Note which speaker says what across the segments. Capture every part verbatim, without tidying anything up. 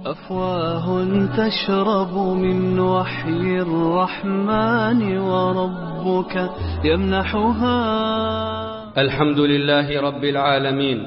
Speaker 1: أفواه تشرب من وحي الرحمن وربك يمنحها.
Speaker 2: الحمد لله رب العالمين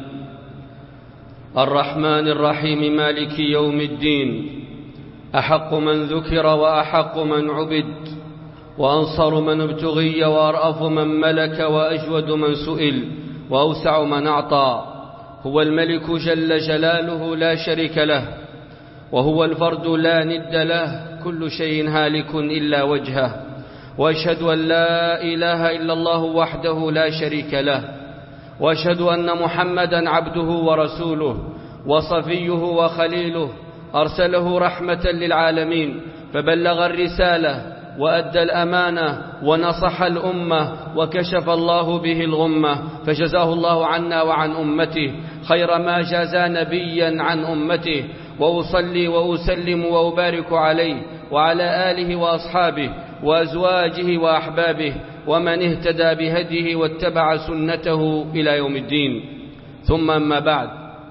Speaker 2: الرحمن الرحيم مالك يوم الدين، أحق من ذكر وأحق من عبد، وأنصر من ابتغي، وأرأف من ملك، وأجود من سئل، وأوسع من أعطى. هو الملك جل جلاله لا شريك له، وهو الفرد لا ند له، كل شيء هالك إلا وجهه. وأشهد أن لا إله إلا الله وحده لا شريك له، وأشهد أن محمدا عبده ورسوله وصفيه وخليله، أرسله رحمة للعالمين، فبلغ الرسالة وأدى الأمانة ونصح الأمة، وكشف الله به الغمة، فجزاه الله عنا وعن أمته خير ما جازى نبيا عن أمته. وأصلي وأسلم وأبارك عليه وعلى آله وأصحابه وأزواجه وأحبابه ومن اهتدى بهديه واتبع سنته إلى يوم الدين. ثم أما بعد،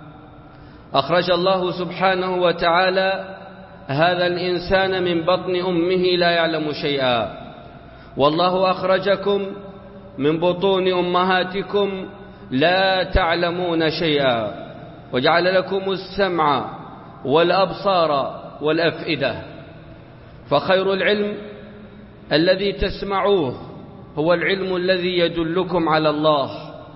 Speaker 2: أخرج الله سبحانه وتعالى هذا الإنسان من بطن أمه لا يعلم شيئا، والله أخرجكم من بطون أمهاتكم لا تعلمون شيئا، وجعل لكم السمع والأبصار والأفئدة. فخير العلم الذي تسمعوه هو العلم الذي يدلكم على الله،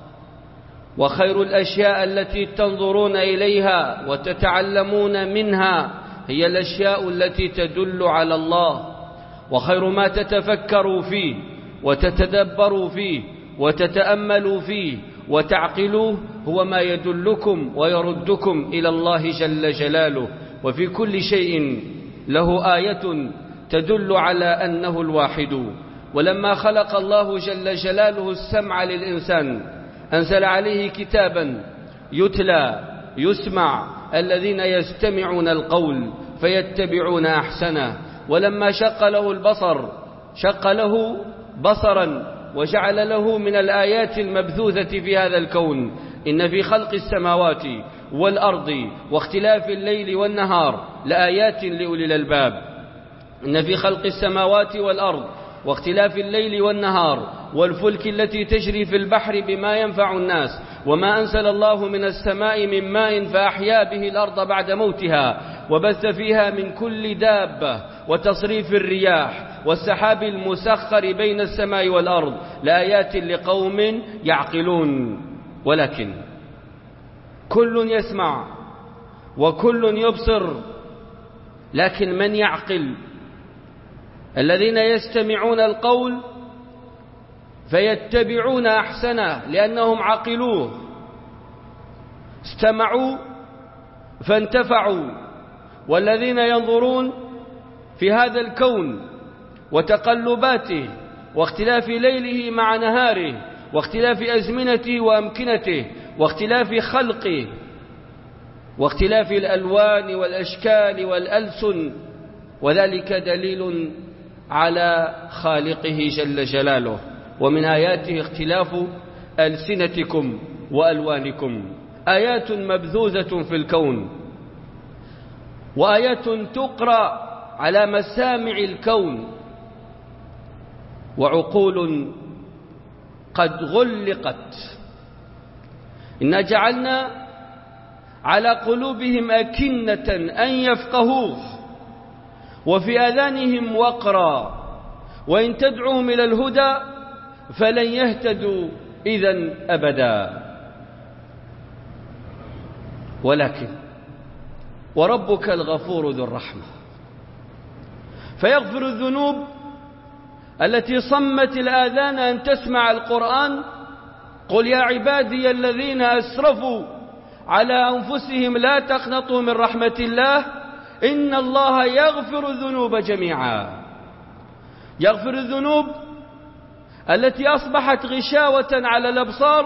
Speaker 2: وخير الأشياء التي تنظرون إليها وتتعلمون منها هي الأشياء التي تدل على الله. وخير ما تتفكروا فيه وتتدبروا فيه وتتأملوا فيه وتعقلوه هو ما يدلكم ويردكم إلى الله جل جلاله. وفي كل شيء له آية تدل على أنه الواحد. ولما خلق الله جل جلاله السمع للإنسان أنزل عليه كتابا يتلى يسمع، الذين يستمعون القول فيتبعون أحسنه. ولما شق له البصر شق له بصرا وجعل له من الآيات المبثوثة في هذا الكون: إن في خلق السماوات والأرض واختلاف الليل والنهار لآيات لأولي الألباب. إن في خلق السماوات والأرض واختلاف الليل والنهار والفلك التي تجري في البحر بما ينفع الناس، وما أنزل الله من السماء من ماء فأحيا به الأرض بعد موتها، وبث فيها من كل دابة، وتصريف الرياح، والسحاب المسخر بين السماء والأرض لآيات لقوم يعقلون. ولكن كل يسمع وكل يبصر، لكن من يعقل؟ الذين يستمعون القول فيتبعون أحسنه لأنهم عقلوه، استمعوا فانتفعوا. والذين ينظرون في هذا الكون وتقلباته واختلاف ليله مع نهاره واختلاف أزمنته وأمكنته واختلاف خلقه واختلاف الألوان والأشكال والألسن، وذلك دليل على خالقه جل جلاله. ومن آياته اختلاف ألسنتكم وألوانكم، آيات مبثوثة في الكون، وآيات تقرأ على مسامع الكون، وعقول قد غلقت. إنا جعلنا على قلوبهم أكنة أن يفقهوه وفي آذانهم وقرا، وإن تدعوهم إلى الهدى فلن يهتدوا إذن أبدا. ولكن وربك الغفور ذو الرحمة، فيغفر الذنوب التي صمت الآذان أن تسمع القرآن. قل يا عبادي الذين أسرفوا على أنفسهم لا تقنطوا من رحمة الله إن الله يغفر الذنوب جميعا. يغفر الذنوب التي أصبحت غشاوة على الأبصار،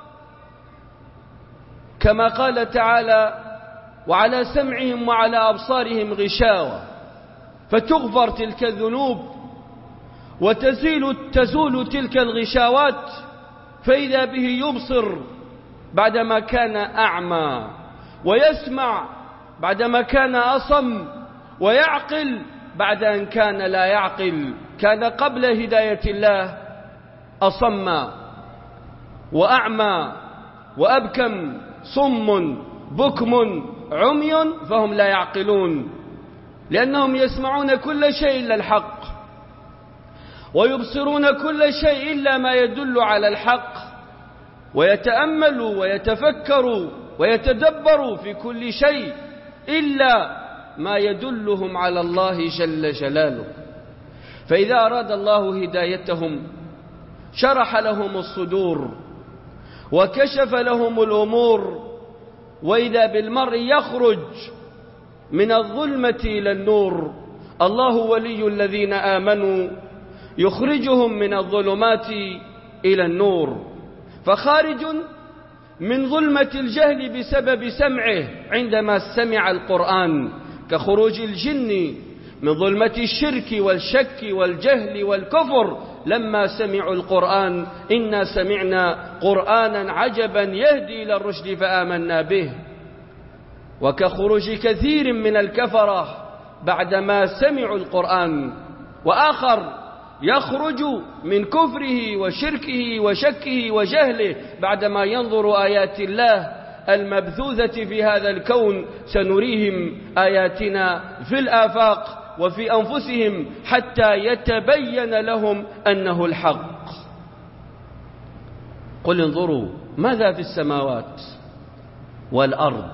Speaker 2: كما قال تعالى: وعلى سمعهم وعلى أبصارهم غشاوة، فتغفر تلك الذنوب وتزيل تزول تلك الغشاوات، فإذا به يبصر بعدما كان أعمى، ويسمع بعدما كان أصم، ويعقل بعد أن كان لا يعقل. كان قبل هداية الله أصم وأعمى وأبكم، صم بكم عمي، فهم لا يعقلون، لأنهم يسمعون كل شيء إلا الحق، ويبصرون كل شيء إلا ما يدل على الحق، ويتأملوا ويتفكروا ويتدبروا في كل شيء إلا ما يدلهم على الله جل جلاله. فإذا أراد الله هدايتهم شرح لهم الصدور وكشف لهم الأمور، وإذا بالمرء يخرج من الظلمة إلى النور. الله ولي الذين آمنوا يخرجهم من الظلمات إلى النور، فخارج من ظلمة الجهل بسبب سمعه عندما سمع القرآن، كخروج الجن من ظلمة الشرك والشك والجهل والكفر لما سمعوا القرآن: إنا سمعنا قرآنا عجبا يهدي إلى الرشد فآمنا به. وكخروج كثير من الكفرة بعدما سمعوا القرآن، وآخر يخرج من كفره وشركه وشكه وجهله بعدما ينظر آيات الله المبثوثة في هذا الكون: سنريهم آياتنا في الآفاق وفي أنفسهم حتى يتبين لهم أنه الحق. قل انظروا ماذا في السماوات والأرض.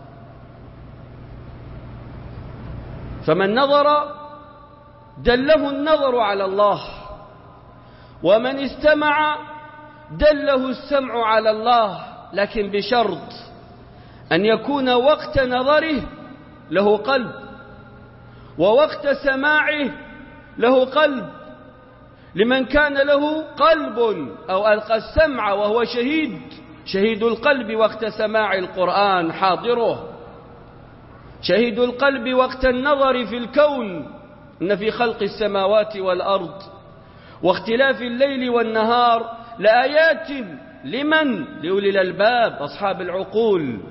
Speaker 2: فمن نظر دله النظر على الله، ومن استمع دله السمع على الله، لكن بشرط أن يكون وقت نظره له قلب، ووقت سماعه له قلب. لمن كان له قلب أو ألقى السمع وهو شهيد، شهيد القلب وقت سماع القرآن حاضره، شهيد القلب وقت النظر في الكون. إن في خلق السماوات والأرض واختلاف الليل والنهار لآيات لمن؟ لأولي الألباب، أصحاب العقول،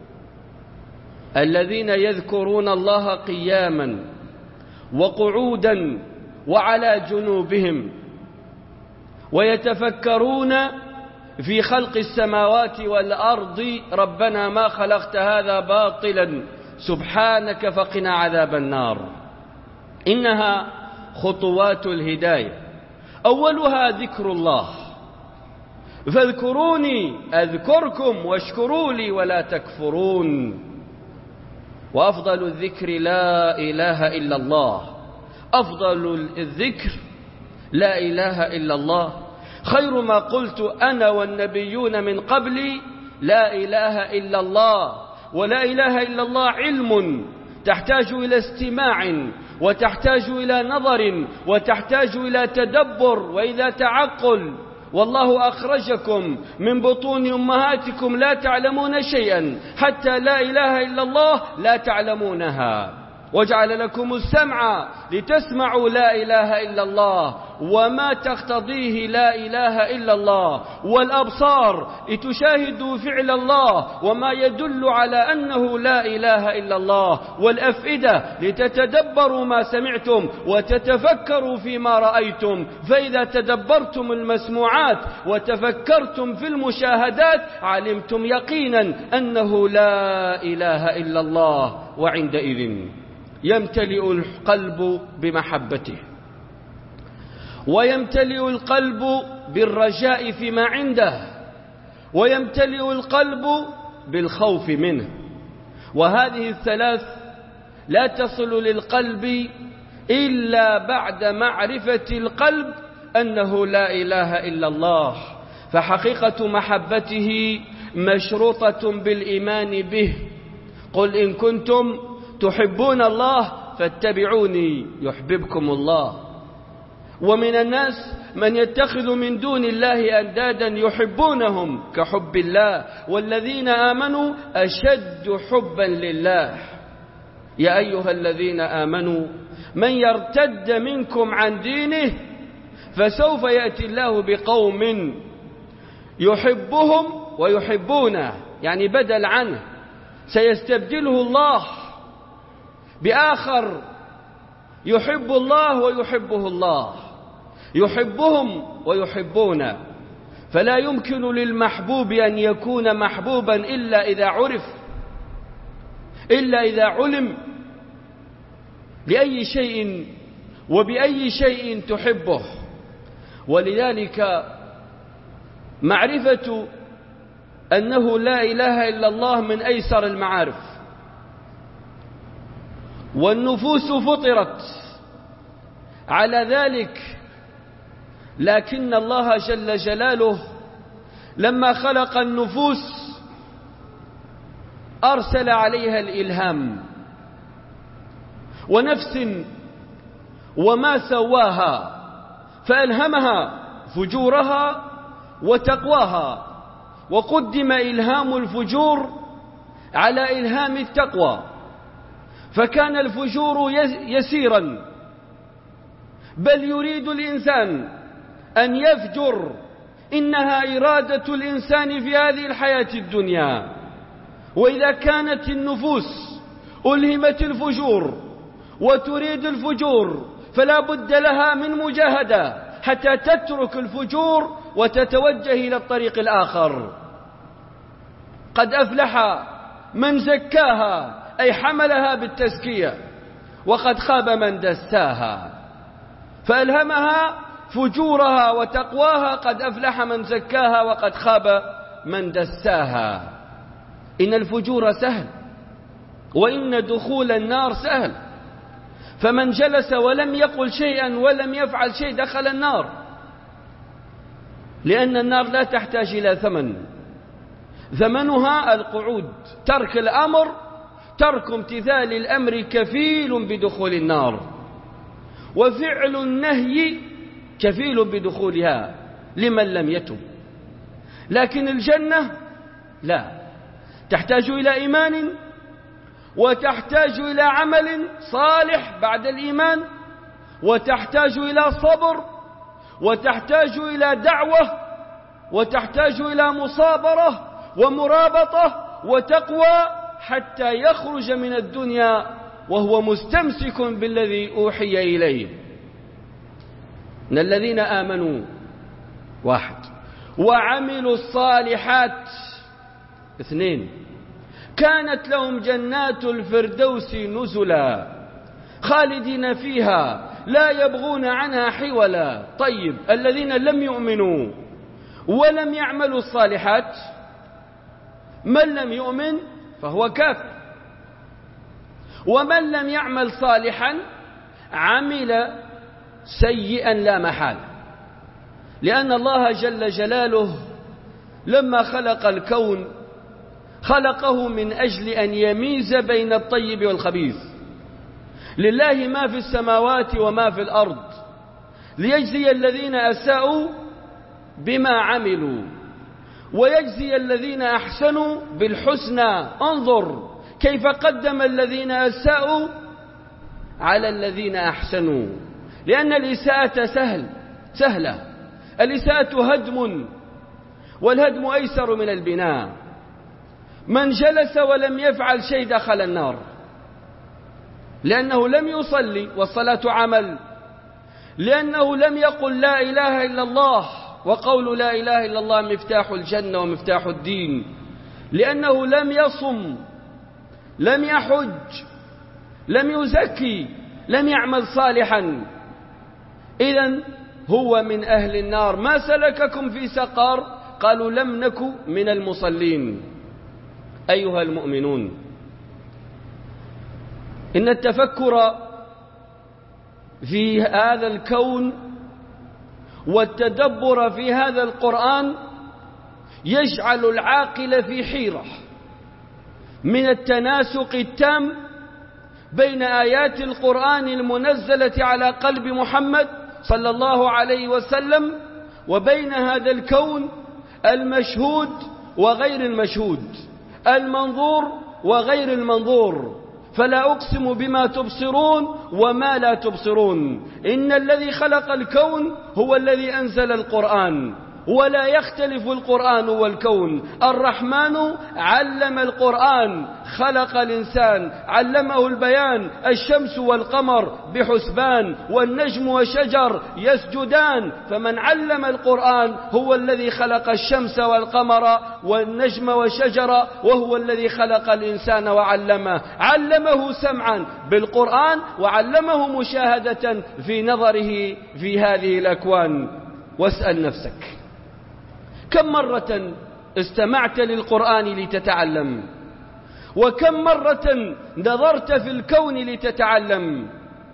Speaker 2: الذين يذكرون الله قياما وقعودا وعلى جنوبهم، ويتفكرون في خلق السماوات والأرض: ربنا ما خلقت هذا باطلا سبحانك فقنا عذاب النار. إنها خطوات الهداية، أولها ذكر الله: فاذكروني أذكركم واشكروا لي ولا تكفرون. وأفضل الذكر لا إله إلا الله، أفضل الذكر لا إله إلا الله. خير ما قلت أنا والنبيون من قبلي لا إله إلا الله. ولا إله إلا الله علم تحتاج إلى استماع، وتحتاج إلى نظر، وتحتاج إلى تدبر وإلى تعقل. والله أخرجكم من بطون أمهاتكم لا تعلمون شيئا حتى لا إله إلا الله لا تعلمونها، وجعل لكم السمع لتسمعوا لا إله إلا الله وما تقتضيه لا إله إلا الله، والأبصار لتشاهدوا فعل الله وما يدل على أنه لا إله إلا الله، والأفئدة لتتدبروا ما سمعتم وتتفكروا فيما رأيتم. فإذا تدبرتم المسموعات وتفكرتم في المشاهدات علمتم يقينا أنه لا إله إلا الله، وعندئذ يمتلئ القلب بمحبته، ويمتلئ القلب بالرجاء فيما عنده، ويمتلئ القلب بالخوف منه. وهذه الثلاث لا تصل للقلب إلا بعد معرفة القلب أنه لا إله إلا الله. فحقيقة محبته مشروطة بالإيمان به. قل إن كنتم تحبون الله فاتبعوني يحببكم الله. ومن الناس من يتخذ من دون الله أندادا يحبونهم كحب الله، والذين آمنوا أشد حبا لله. يا أيها الذين آمنوا من يرتد منكم عن دينه فسوف يأتي الله بقوم يحبهم ويحبونه، يعني بدل عنه، سيستبدله الله بآخر يحب الله ويحبه الله، يحبهم ويحبون. فلا يمكن للمحبوب أن يكون محبوبا إلا إذا عرف، إلا إذا علم لأي شيء وبأي شيء تحبه. ولذلك معرفة أنه لا إله إلا الله من أيسر المعارف. والنفوس فطرت على ذلك، لكن الله جل جلاله لما خلق النفوس أرسل عليها الإلهام. ونفس وما سواها فألهمها فجورها وتقواها، وقدم إلهام الفجور على إلهام التقوى، فكان الفجور يسيرا، بل يريد الإنسان أن يفجر، إنها إرادة الإنسان في هذه الحياة الدنيا. وإذا كانت النفوس ألهمت الفجور وتريد الفجور فلا بد لها من مجاهدة حتى تترك الفجور وتتوجه إلى الطريق الآخر. قد أفلح من زكاها، أي حملها بالتزكية، وقد خاب من دساها. فألهمها فجورها وتقواها، قد أفلح من زكاها وقد خاب من دساها. إن الفجور سهل، وإن دخول النار سهل. فمن جلس ولم يقل شيئا ولم يفعل شيء دخل النار، لأن النار لا تحتاج إلى ثمن، ثمنها القعود. ترك الأمر، ترك امتثال الأمر كفيل بدخول النار، وفعل النهي كفيل بدخولها لمن لم يتب. لكن الجنة لا، تحتاج إلى إيمان، وتحتاج إلى عمل صالح بعد الإيمان، وتحتاج إلى صبر، وتحتاج إلى دعوة، وتحتاج إلى مصابرة ومرابطة وتقوى، حتى يخرج من الدنيا وهو مستمسك بالذي أوحي إليه. إن الذين آمنوا واحد وعملوا الصالحات اثنين كانت لهم جنات الفردوس نزلا خالدين فيها لا يبغون عنها حولا. طيب، الذين لم يؤمنوا ولم يعملوا الصالحات، من لم يؤمن فهو كافر، ومن لم يعمل صالحا عمل سيئا لا محال. لأن الله جل جلاله لما خلق الكون خلقه من أجل أن يميز بين الطيب والخبيث. لله ما في السماوات وما في الأرض، ليجزي الذين أساءوا بما عملوا ويجزي الذين أحسنوا بالحسنى. انظر كيف قدم الذين أساءوا على الذين أحسنوا، لأن الإساءة سهل سهلة. الإساءة هدم، والهدم أيسر من البناء. من جلس ولم يفعل شيء دخل النار، لأنه لم يصلي، والصلاة عمل، لأنه لم يقل لا إله إلا الله، وقول لا إله إلا الله مفتاح الجنة ومفتاح الدين، لأنه لم يصم، لم يحج، لم يزكي، لم يعمل صالحا، إذن هو من أهل النار. ما سلككم في سقر؟ قالوا لم نك من المصلين. أيها المؤمنون، إن التفكر في هذا الكون والتدبر في هذا القرآن يجعل العاقل في حيرة من التناسق التام بين آيات القرآن المنزلة على قلب محمد صلى الله عليه وسلم وبين هذا الكون المشهود وغير المشهود، المنظور وغير المنظور. فلا أقسم بما تبصرون وما لا تبصرون. إن الذي خلق الكون هو الذي أنزل القرآن، ولا يختلف القرآن والكون. الرحمن علم القرآن، خلق الإنسان، علمه البيان. الشمس والقمر بحسبان، والنجم والشجر يسجدان. فمن علم القرآن هو الذي خلق الشمس والقمر والنجم والشجر، وهو الذي خلق الإنسان وعلمه. علمه سمعا بالقرآن، وعلمه مشاهدة في نظره في هذه الأكوان. واسأل نفسك، كم مرة استمعت للقرآن لتتعلم؟ وكم مرة نظرت في الكون لتتعلم؟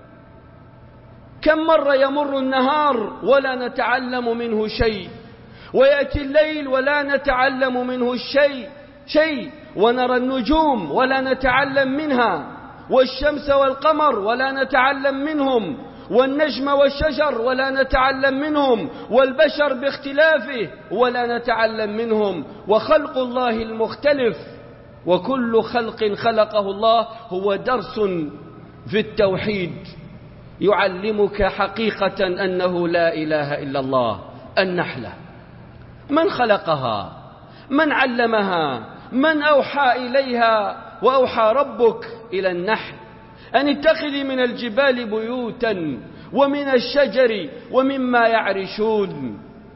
Speaker 2: كم مرة يمر النهار ولا نتعلم منه شيء، ويأتي الليل ولا نتعلم منه الشيء شيء، ونرى النجوم ولا نتعلم منها، والشمس والقمر ولا نتعلم منهم، والنجم والشجر ولا نتعلم منهم، والبشر باختلافه ولا نتعلم منهم، وخلق الله المختلف. وكل خلق خلقه الله هو درس في التوحيد يعلمك حقيقة أنه لا إله إلا الله. النحلة من خلقها؟ من علمها؟ من أوحى إليها؟ وأوحى ربك إلى النحل أن اتخذي من الجبال بيوتا ومن الشجر ومما يعرشون.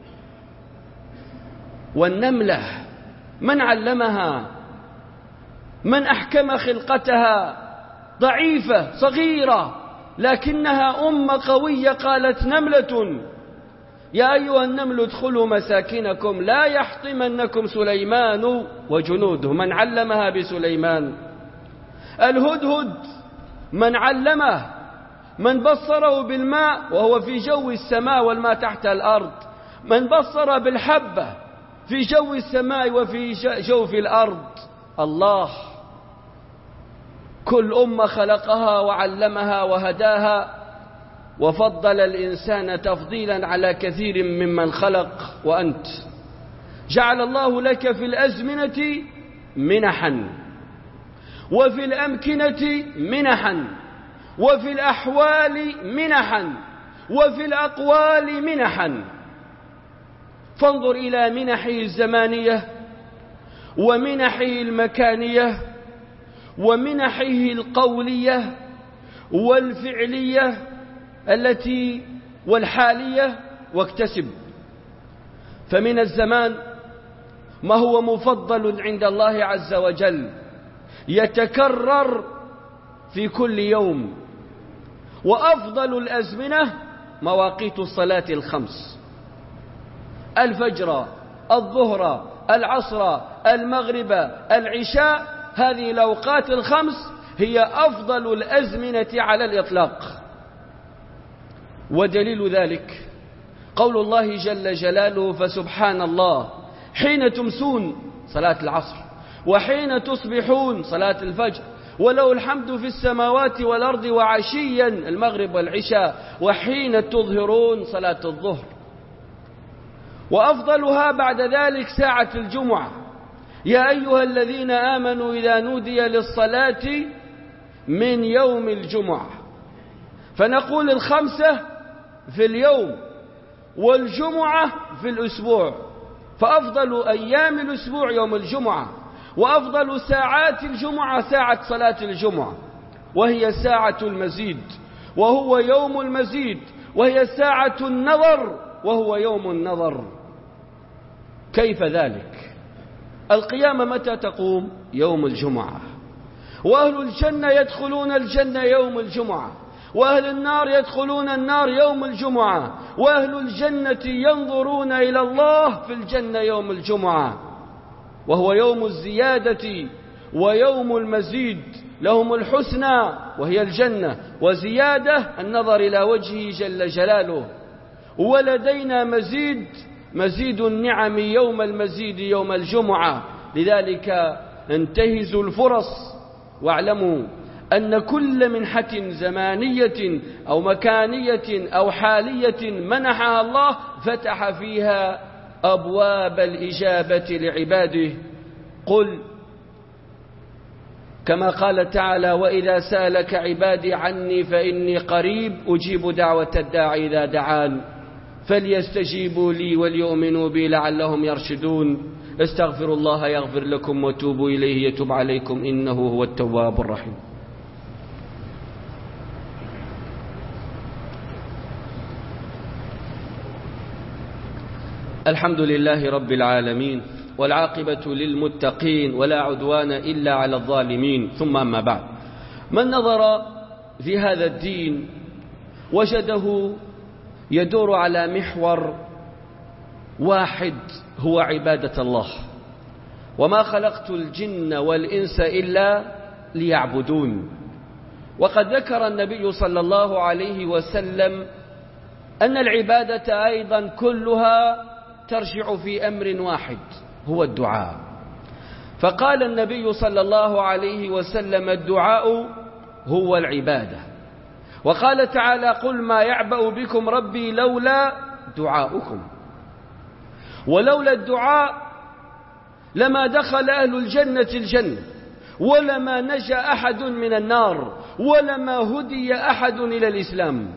Speaker 2: والنملة من علمها؟ من أحكم خلقتها؟ ضعيفة صغيرة لكنها أم قوية. قالت نملة يا أيها النمل ادخلوا مساكنكم لا يحطمنكم سليمان وجنوده. من علمها بسليمان؟ الهدهد من علمه؟ من بصره بالماء وهو في جو السماء والماء تحت الأرض، من بصر بالحبة في جو السماء وفي جوف الأرض. الله. كل أمة خلقها وعلمها وهداها، وفضل الإنسان تفضيلا على كثير ممن خلق. وأنت جعل الله لك في الأزمنة منحا، وفي الأمكنة منحا، وفي الأحوال منحا، وفي الأقوال منحا. فانظر إلى منحه الزمانية، ومنحه المكانية، ومنحه القولية والفعلية التي والحالية، واكتسب. فمن الزمان ما هو مفضل عند الله عز وجل يتكرر في كل يوم. وأفضل الأزمنة مواقيت الصلاة الخمس: الفجر، الظهر، العصر، المغرب، العشاء. هذه الأوقات الخمس هي أفضل الأزمنة على الإطلاق. ودليل ذلك قول الله جل جلاله: فسبحان الله حين تمسون صلاة العصر، وحين تصبحون صلاة الفجر، وله الحمد في السماوات والأرض وعشيا المغرب والعشاء، وحين تظهرون صلاة الظهر. وأفضلها بعد ذلك ساعة الجمعة: يا أيها الذين آمنوا إذا نودي للصلاة من يوم الجمعة. فنقول الخمسة في اليوم، والجمعة في الأسبوع. فأفضل أيام الأسبوع يوم الجمعة، وأفضل ساعات الجمعة ساعة صلاة الجمعة، وهي ساعة المزيد، وهو يوم المزيد، وهي ساعة النظر، وهو يوم النظر. كيف ذلك؟ القيامة متى تقوم؟ يوم الجمعة. وأهل الجنة يدخلون الجنة يوم الجمعة، وأهل النار يدخلون النار يوم الجمعة، وأهل الجنة ينظرون إلى الله في الجنة يوم الجمعة، وهو يوم الزيادة ويوم المزيد. لهم الحسنى وهي الجنة، وزيادة النظر إلى وجهه جل جلاله. ولدينا مزيد، مزيد النعم يوم المزيد يوم الجمعة. لذلك انتهزوا الفرص، واعلموا أن كل منحة زمانية أو مكانية أو حالية منحها الله فتح فيها أبواب الإجابة لعباده. قل كما قال تعالى: وإذا سألك عبادي عني فإني قريب أجيب دعوة الداعي إذا دعان. فليستجيبوا لي وليؤمنوا بي لعلهم يرشدون. استغفروا الله يغفر لكم وتوبوا إليه يتوب عليكم إنه هو التواب الرحيم. الحمد لله رب العالمين، والعاقبة للمتقين، ولا عدوان إلا على الظالمين، ثم أما بعد. من نظر في هذا الدين وجده يدور على محور واحد هو عبادة الله. وما خلقت الجن والإنس إلا ليعبدون. وقد ذكر النبي صلى الله عليه وسلم أن العبادة أيضا كلها ترجع في أمر واحد هو الدعاء. فقال النبي صلى الله عليه وسلم: الدعاء هو العبادة. وقال تعالى: قل ما يعبأ بكم ربي لولا دعاؤكم. ولولا الدعاء لما دخل أهل الجنة الجنة، ولما نجا أحد من النار، ولما هدي أحد إلى الإسلام.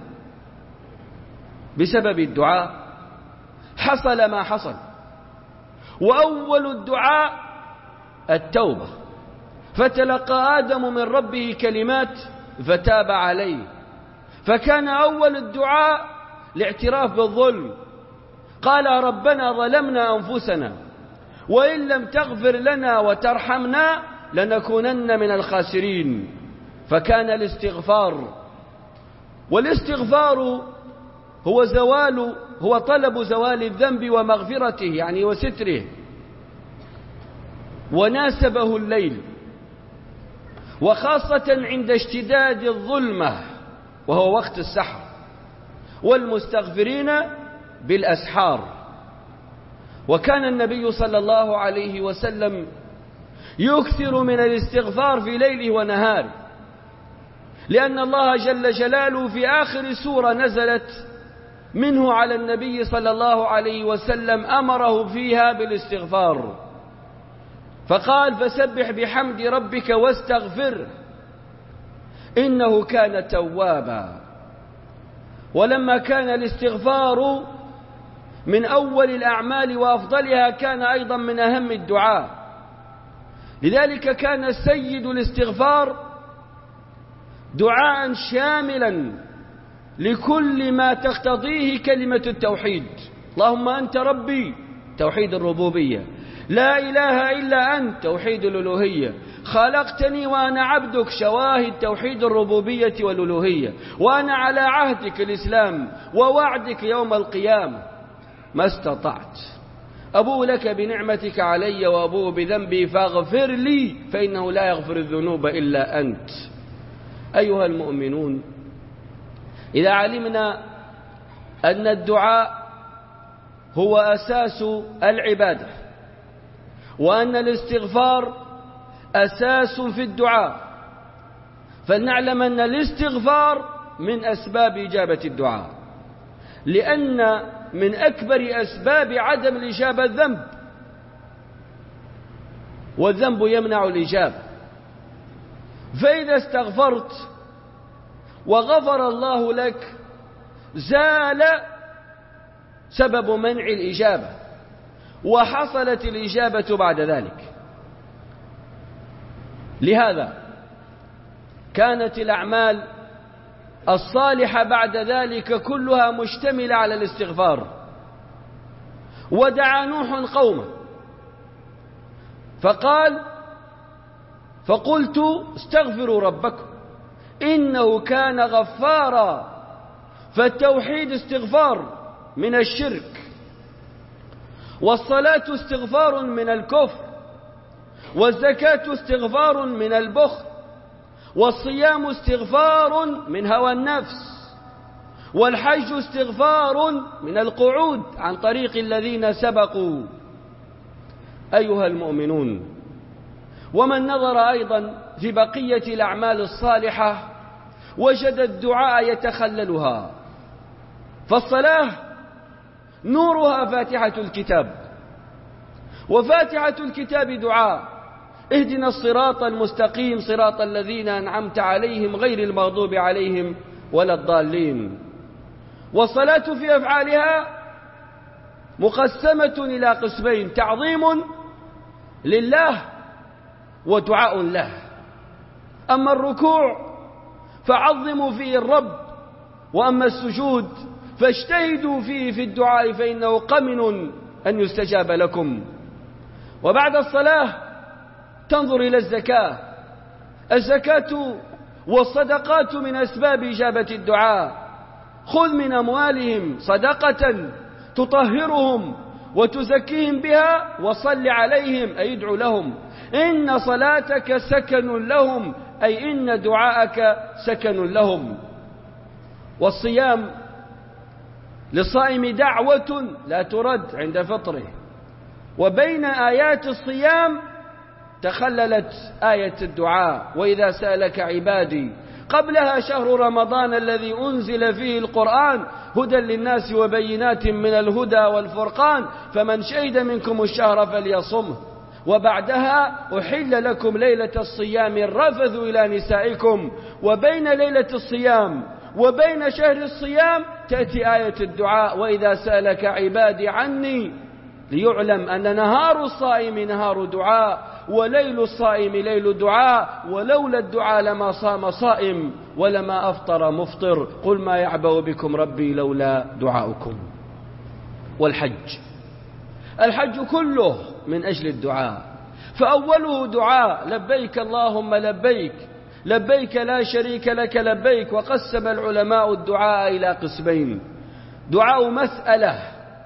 Speaker 2: بسبب الدعاء حصل ما حصل. وأول الدعاء التوبة، فتلقى آدم من ربه كلمات فتاب عليه. فكان أول الدعاء الاعتراف بالظلم. قال: ربنا ظلمنا أنفسنا وإن لم تغفر لنا وترحمنا لنكونن من الخاسرين. فكان الاستغفار، والاستغفار هو زوال هو طلب زوال الذنب ومغفرته يعني وستره. وناسبه الليل، وخاصة عند اشتداد الظلمة وهو وقت السحر، والمستغفرين بالأسحار. وكان النبي صلى الله عليه وسلم يكثر من الاستغفار في ليله ونهاره، لأن الله جل جلاله في آخر سورة نزلت منه على النبي صلى الله عليه وسلم أمره فيها بالاستغفار، فقال: فسبح بحمد ربك واستغفره إنه كان توابا. ولما كان الاستغفار من أول الأعمال وأفضلها، كان أيضا من أهم الدعاء. لذلك كان سيد الاستغفار دعاء شاملا لكل ما تقتضيه كلمة التوحيد. اللهم أنت ربي، توحيد الربوبية. لا إله إلا أنت، توحيد الألوهية. خلقتني وأنا عبدك، شواهد توحيد الربوبية والألوهية. وأنا على عهدك الإسلام ووعدك يوم القيامة ما استطعت. أبوء لك بنعمتك علي وأبوء بذنبي فاغفر لي فإنه لا يغفر الذنوب إلا أنت. أيها المؤمنون، إذا علمنا أن الدعاء هو أساس العبادة، وأن الاستغفار أساس في الدعاء، فلنعلم أن الاستغفار من أسباب إجابة الدعاء، لأن من أكبر أسباب عدم الإجابة الذنب، والذنب يمنع الإجابة. فإذا استغفرت وغفر الله لك زال سبب منع الإجابة، وحصلت الإجابة بعد ذلك. لهذا كانت الأعمال الصالحة بعد ذلك كلها مشتملة على الاستغفار. ودعا نوح قومه فقال: فقلت استغفروا ربكم إنه كان غفارا. فالتوحيد استغفار من الشرك، والصلاة استغفار من الكفر، والزكاة استغفار من البخل، والصيام استغفار من هوى النفس، والحج استغفار من القعود عن طريق الذين سبقوا. أيها المؤمنون، ومن نظر أيضا في بقية الأعمال الصالحة وجد الدعاء يتخللها. فالصلاة نورها فاتحة الكتاب، وفاتحة الكتاب دعاء: اهدنا الصراط المستقيم صراط الذين أنعمت عليهم غير المغضوب عليهم ولا الضالين. والصلاة في أفعالها مقسمة إلى قسمين: تعظيم لله ودعاء له. أما الركوع فعظموا فيه الرب، وأما السجود فاجتهدوا فيه في الدعاء فإنه قمن أن يستجاب لكم. وبعد الصلاة تنظر إلى الزكاة. الزكاة والصدقات من أسباب إجابة الدعاء. خذ من أموالهم صدقة تطهرهم وتزكيهم بها وصل عليهم، أي ادعو لهم. إن صلاتك سكن لهم، أي إن دعاءك سكن لهم. والصيام للصائم دعوة لا ترد عند فطره. وبين آيات الصيام تخللت آية الدعاء: وإذا سألك عبادي. قبلها شهر رمضان الذي أنزل فيه القرآن هدى للناس وبينات من الهدى والفرقان، فمن شهد منكم الشهر فليصمه. وبعدها أحل لكم ليلة الصيام الرفث إلى نسائكم. وبين ليلة الصيام وبين شهر الصيام تأتي آية الدعاء: وإذا سألك عبادي عني، ليعلم أن نهار الصائم نهار دعاء، وليل الصائم ليل دعاء، ولولا الدعاء لما صام صائم ولما أفطر مفطر. قل ما يعبأ بكم ربي لولا دعاؤكم. والحج، الحج كله من أجل الدعاء، فأوله دعاء: لبيك اللهم لبيك لبيك لا شريك لك لبيك. وقسم العلماء الدعاء إلى قسمين: دعاء مسألة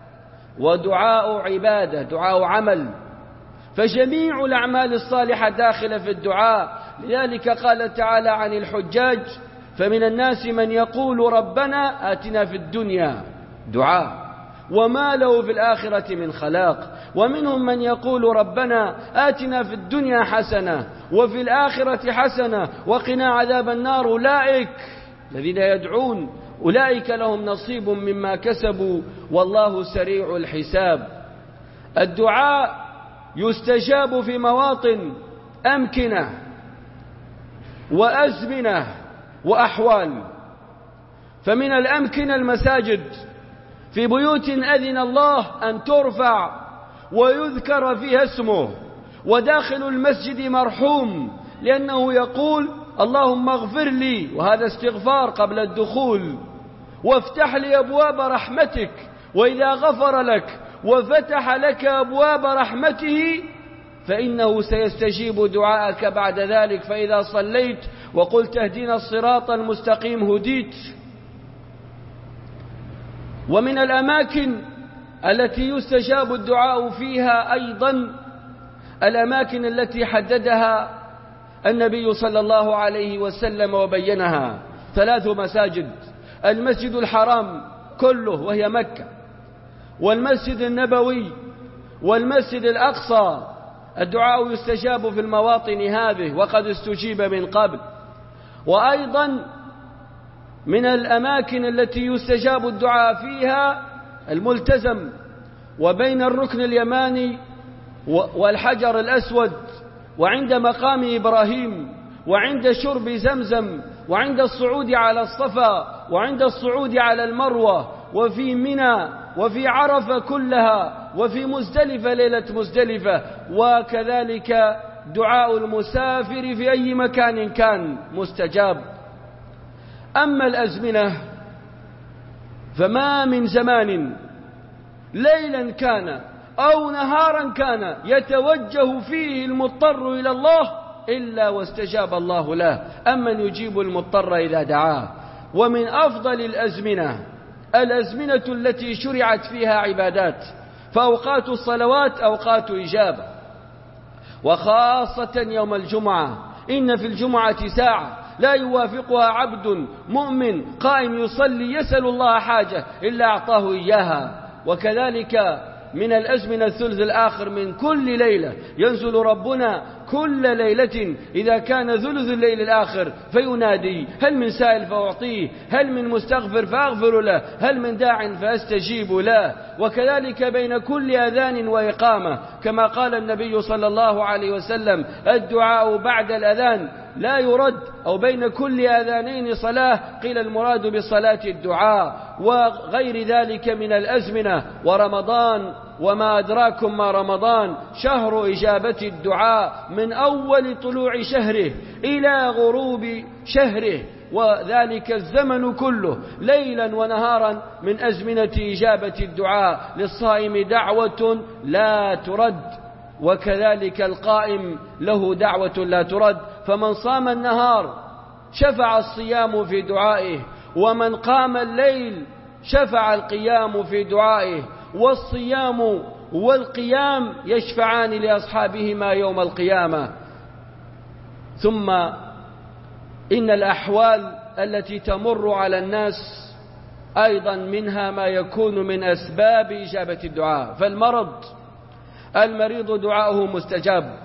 Speaker 2: ودعاء عبادة، دعاء عمل. فجميع الأعمال الصالحة داخلة في الدعاء. لذلك قال تعالى عن الحجاج: فمن الناس من يقول ربنا آتنا في الدنيا، دعاء، وما له في الآخرة من خلاق. ومنهم من يقول ربنا آتنا في الدنيا حسنة وفي الآخرة حسنة وقنا عذاب النار. أولئك الذين يدعون أولئك لهم نصيب مما كسبوا والله سريع الحساب. الدعاء يستجاب في مواطن، أمكنة وأزمنة وأحوال. فمن الأمكنة المساجد، في بيوت أذن الله أن ترفع ويذكر فيها اسمه، وداخل المسجد مرحوم، لأنه يقول: اللهم اغفر لي، وهذا استغفار قبل الدخول، وافتح لي أبواب رحمتك. وإذا غفر لك وفتح لك أبواب رحمته فإنه سيستجيب دعاءك بعد ذلك. فإذا صليت وقلت اهدنا الصراط المستقيم هديت. ومن الأماكن التي يستجاب الدعاء فيها أيضا الأماكن التي حددها النبي صلى الله عليه وسلم وبينها: ثلاث مساجد: المسجد الحرام كله وهي مكة، والمسجد النبوي، والمسجد الأقصى. الدعاء يستجاب في المواطن هذه، وقد استجيب من قبل. وأيضا من الأماكن التي يستجاب الدعاء فيها الملتزم، وبين الركن اليماني والحجر الأسود، وعند مقام إبراهيم، وعند شرب زمزم، وعند الصعود على الصفا، وعند الصعود على المروة، وفي منى، وفي عرفة كلها، وفي مزدلفة ليلة مزدلفة. وكذلك دعاء المسافر في أي مكان كان مستجاب. أما الأزمنة فما من زمان ليلا كان أو نهارا كان يتوجه فيه المضطر إلى الله إلا واستجاب الله له. أمن يجيب المضطر إذا دعاه. ومن أفضل الأزمنة الأزمنة التي شرعت فيها عبادات، فأوقات الصلوات أوقات إجابة، وخاصة يوم الجمعة. إن في الجمعة ساعة لا يوافقها عبد مؤمن قائم يصلي يسأل الله حاجة إلا أعطاه إياها. وكذلك من الأزمنة الثلث الآخر من كل ليلة ينزل ربنا كل ليلة إذا كان ثلث الليل الآخر فينادي: هل من سائل فأعطيه، هل من مستغفر فأغفر له، هل من داع فأستجيب له. وكذلك بين كل أذان وإقامة، كما قال النبي صلى الله عليه وسلم: الدعاء بعد الأذان لا يرد، أو بين كل آذانين صلاة، قيل المراد بالصلاة الدعاء، وغير ذلك من الأزمنة. ورمضان وما أدراكم ما رمضان، شهر إجابة الدعاء من أول طلوع شهره إلى غروب شهره، وذلك الزمن كله ليلا ونهارا من أزمنة إجابة الدعاء. للصائم دعوة لا ترد، وكذلك القائم له دعوة لا ترد. فمن صام النهار شفع الصيام في دعائه، ومن قام الليل شفع القيام في دعائه، والصيام والقيام يشفعان لأصحابهما يوم القيامة. ثم إن الأحوال التي تمر على الناس أيضا منها ما يكون من أسباب إجابة الدعاء. فالمرض، المريض دعاؤه مستجاب،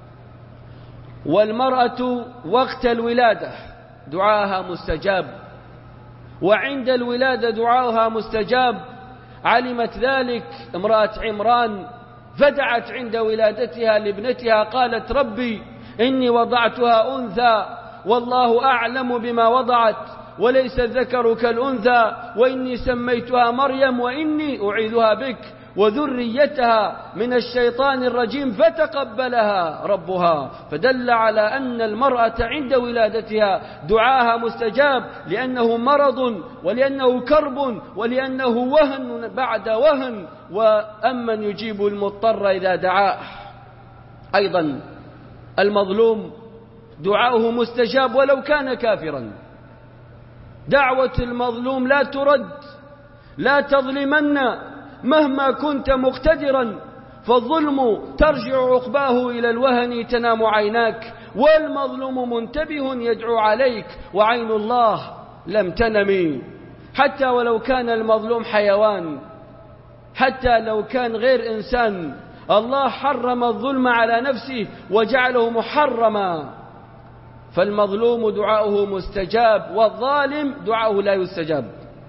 Speaker 2: والمرأة وقت الولادة دعاها مستجاب، وعند الولادة دعاؤها مستجاب. علمت ذلك امرأة عمران فدعت عند ولادتها لابنتها، قالت: ربي إني وضعتها أنثى والله أعلم بما وضعت وليس الذكر كالأنثى، وإني سميتها مريم وإني أعيذها بك وذريتها من الشيطان الرجيم، فتقبلها ربها. فدل على أن المرأة عند ولادتها دعاها مستجاب، لأنه مرض ولأنه كرب ولأنه وهن بعد وهن، وأمن يجيب المضطر إذا دعاه. أيضا المظلوم دعاؤه مستجاب ولو كان كافرا. دعوة المظلوم لا ترد، لا تظلمن مهما كنت مقتدرا، فالظلم ترجع عقباه إلى الوهن تنام عيناك، والمظلوم منتبه يدعو عليك وعين الله لم تنم. حتى ولو كان المظلوم حيوان، حتى لو كان غير إنسان، الله حرم الظلم على نفسه وجعله محرما، فالمظلوم دعاؤه مستجاب، والظالم دعاؤه لا يستجاب.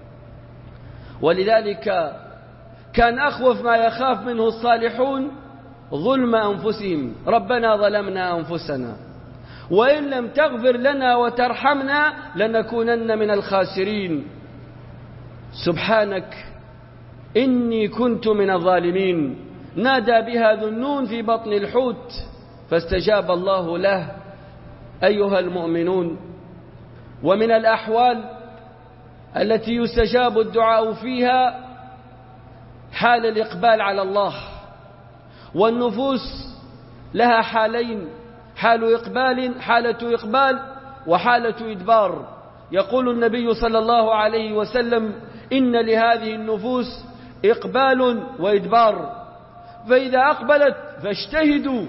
Speaker 2: ولذلك كان أخوف ما يخاف منه الصالحون ظلم أنفسهم. ربنا ظلمنا أنفسنا وإن لم تغفر لنا وترحمنا لنكونن من الخاسرين. سبحانك إني كنت من الظالمين. نادى بها ذو النون في بطن الحوت فاستجاب الله له. أيها المؤمنون، ومن الأحوال التي يستجاب الدعاء فيها حال الإقبال على الله، والنفوس لها حالين: حال إقبال حالة إقبال وحالة إدبار. يقول النبي صلى الله عليه وسلم: إن لهذه النفوس إقبال وإدبار، فإذا أقبلت فاجتهدوا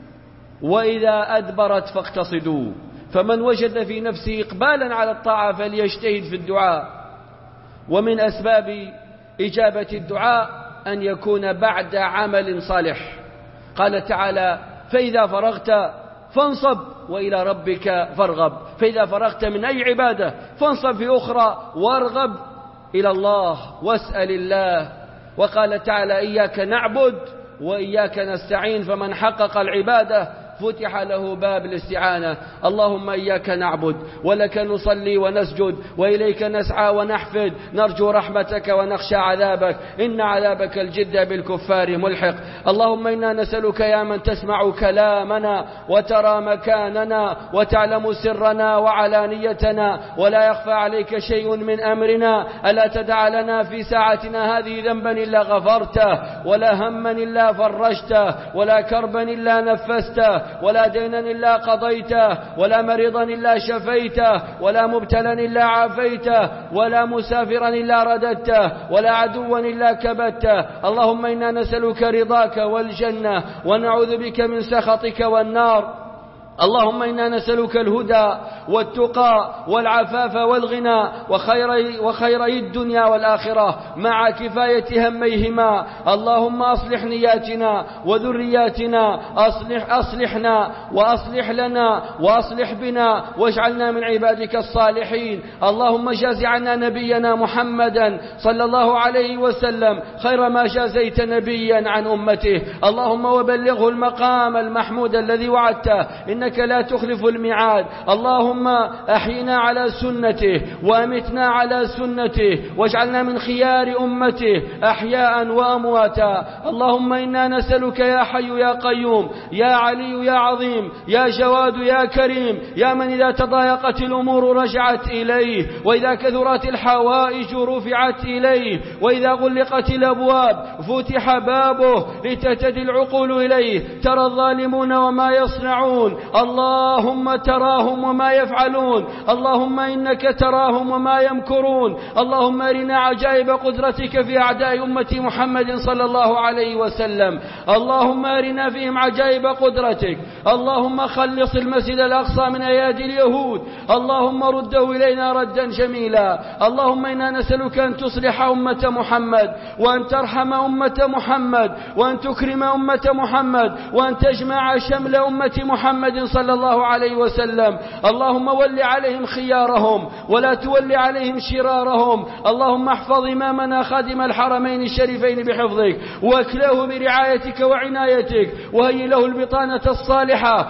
Speaker 2: وإذا أدبرت فاقتصدوا. فمن وجد في نفسه إقبالا على الطاعة فليجتهد في الدعاء. ومن أسباب إجابة الدعاء أن يكون بعد عمل صالح. قال تعالى: فإذا فرغت فانصب وإلى ربك فارغب. فإذا فرغت من أي عبادة فانصب في أخرى وارغب إلى الله واسأل الله. وقال تعالى: إياك نعبد وإياك نستعين، فمن حقق العبادة فتح له باب الاستعانة. اللهم إياك نعبد ولك نصلي ونسجد وإليك نسعى ونحفد، نرجو رحمتك ونخشى عذابك، إن عذابك الجد بالكفار ملحق. اللهم إنا نسألك يا من تسمع كلامنا وترى مكاننا وتعلم سرنا وعلانيتنا ولا يخفى عليك شيء من أمرنا، ألا تدع لنا في ساعتنا هذه ذنبا إلا غفرته، ولا هما إلا فرجته، ولا كربا إلا نفسته، ولا دينا إلا قضيته، ولا مريضا إلا شفيته، ولا مبتلا إلا عافيته، ولا مسافرا إلا رددته، ولا عدوا إلا كبته. اللهم إنا نسألك رضاك والجنة ونعوذ بك من سخطك والنار. اللهم إنا نسألك الهدى والتقى والعفاف والغنى وخيري, وخيري الدنيا والآخرة مع كفاية هميهما. اللهم أصلح نياتنا وذرياتنا، أصلح أصلحنا وأصلح لنا وأصلح بنا واجعلنا من عبادك الصالحين. اللهم جاز عنا نبينا محمدا صلى الله عليه وسلم خير ما جازيت نبيا عن أمته. اللهم وبلغه المقام المحمود الذي وعدته، إن فإنك لا تخلف الميعاد. اللهم أحينا على سنته وأمتنا على سنته واجعلنا من خيار أمته أحياء وأمواتا. اللهم إنا نسألك يا حي يا قيوم يا علي يا عظيم يا جواد يا كريم يا من إذا تضايقت الأمور رجعت إليه، وإذا كثرت الحوائج رفعت إليه، وإذا غلقت الأبواب فتح بابه لتهتدي العقول إليه. ترى الظالمون وما يصنعون، اللهم تراهم وما يفعلون، اللهم إنك تراهم وما يمكرون. اللهم أرنا عجائب قدرتك في أعداء أمة محمد صلى الله عليه وسلم. اللهم أرنا فيهم عجائب قدرتك. اللهم خلص المسجد الأقصى من أيادي اليهود، اللهم رده إلينا ردا جميلا. اللهم إنا نسألك أن تصلح أمة محمد، وأن ترحم أمة محمد، وأن تكرم أمة محمد، وأن تجمع شمل أمة محمد صلى الله عليه وسلم. اللهم ول عليهم خيارهم ولا تول عليهم شرارهم. اللهم احفظ إمامنا خادم الحرمين الشريفين بحفظك، واكله برعايتك وعنايتك، وهي له البطانة الصالحة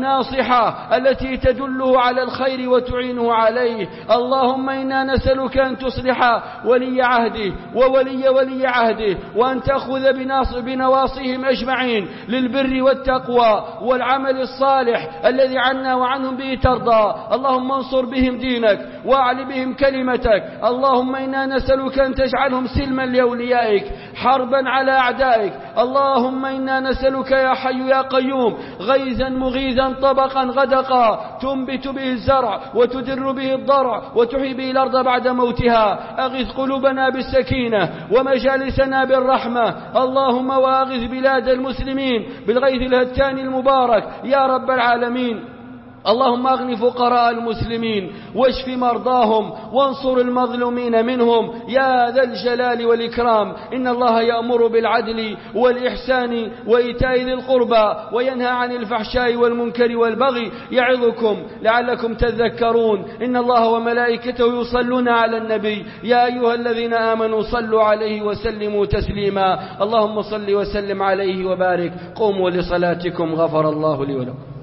Speaker 2: الناصحة التي تدله على الخير وتعينه عليه. اللهم إنا نسألك أن تصلح ولي عهده وولي ولي عهده، وأن تأخذ بنواصيهم أجمعين للبر والتقوى والعمل الصالح الذي عنا وعنهم به ترضى. اللهم انصر بهم دينك واعل بهم كلمتك. اللهم إنا نسألك أن تجعلهم سلما لأوليائك حربا على أعدائك. اللهم إنا نسألك يا حي يا قيوم غيثا مغيثا طبقا غدقا تنبت به الزرع وتدر به الضرع وتحيي به الأرض بعد موتها. أغث قلوبنا بالسكينة ومجالسنا بالرحمة. اللهم وأغث بلاد المسلمين بالغيث الهتان المبارك يا رب العالمين. اللهم اغن فقراء المسلمين واشف مرضاهم وانصر المظلومين منهم يا ذا الجلال والإكرام. إن الله يأمر بالعدل والإحسان وإيتاء ذي القربى وينهى عن الفحشاء والمنكر والبغي يعظكم لعلكم تذكرون. إن الله وملائكته يصلون على النبي يا أيها الذين آمنوا صلوا عليه وسلموا تسليما. اللهم صل وسلم عليه وبارك. قوموا لصلاتكم غفر الله لي ولكم.